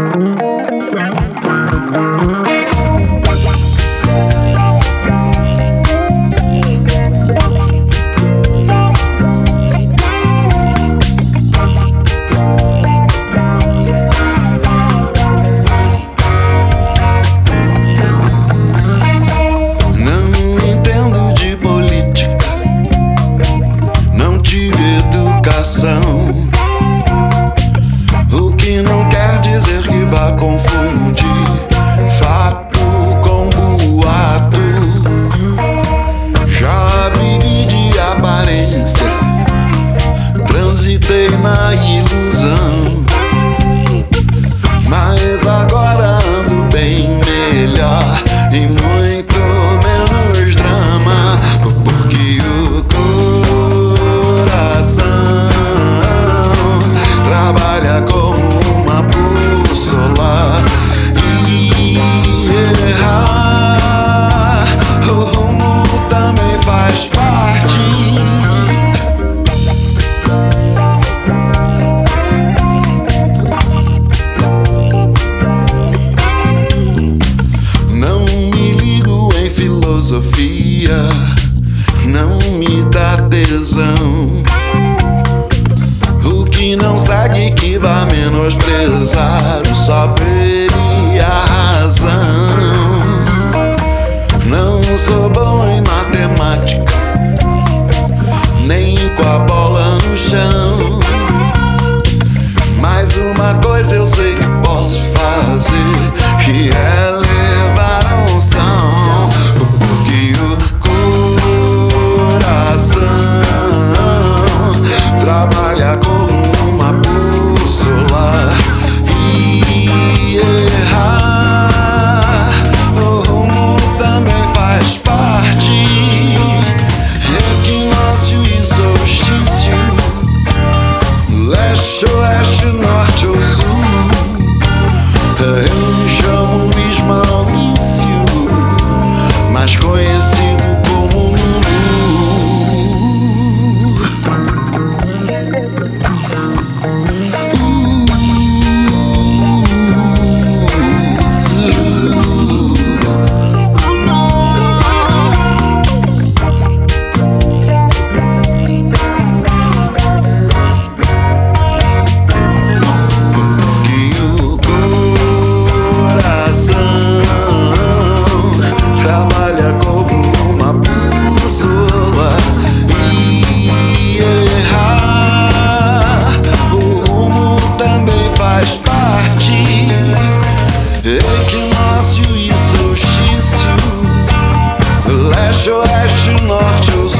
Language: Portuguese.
O que não quer dizer que vá confundir fato com boato. Já vivi de aparência, transitei na ilusão, mas agora ando bem melhor e muito menos drama, porque o coração trabalha como uma bússola e errar o rumo também faz parte. Não me ligo em filosofia, não me dá tesão. O que não segue que vá menosprezar o saber e a razão. Não sou bom em matemática, nem com a bola no chão, mas uma coisa eu sei que posso fazer, que é levar a unção, porque o coração trabalha como uma bússola e errar o rumo também faz parte. Equinócio e solstício, leste, oeste, norte ou sul, eu me chamo Ismaurício, mais conhecido como Lulu. Trabalha como uma bússola e errar o rumo também faz parte. Equinócio e solstício, leste, oeste, norte ou sul,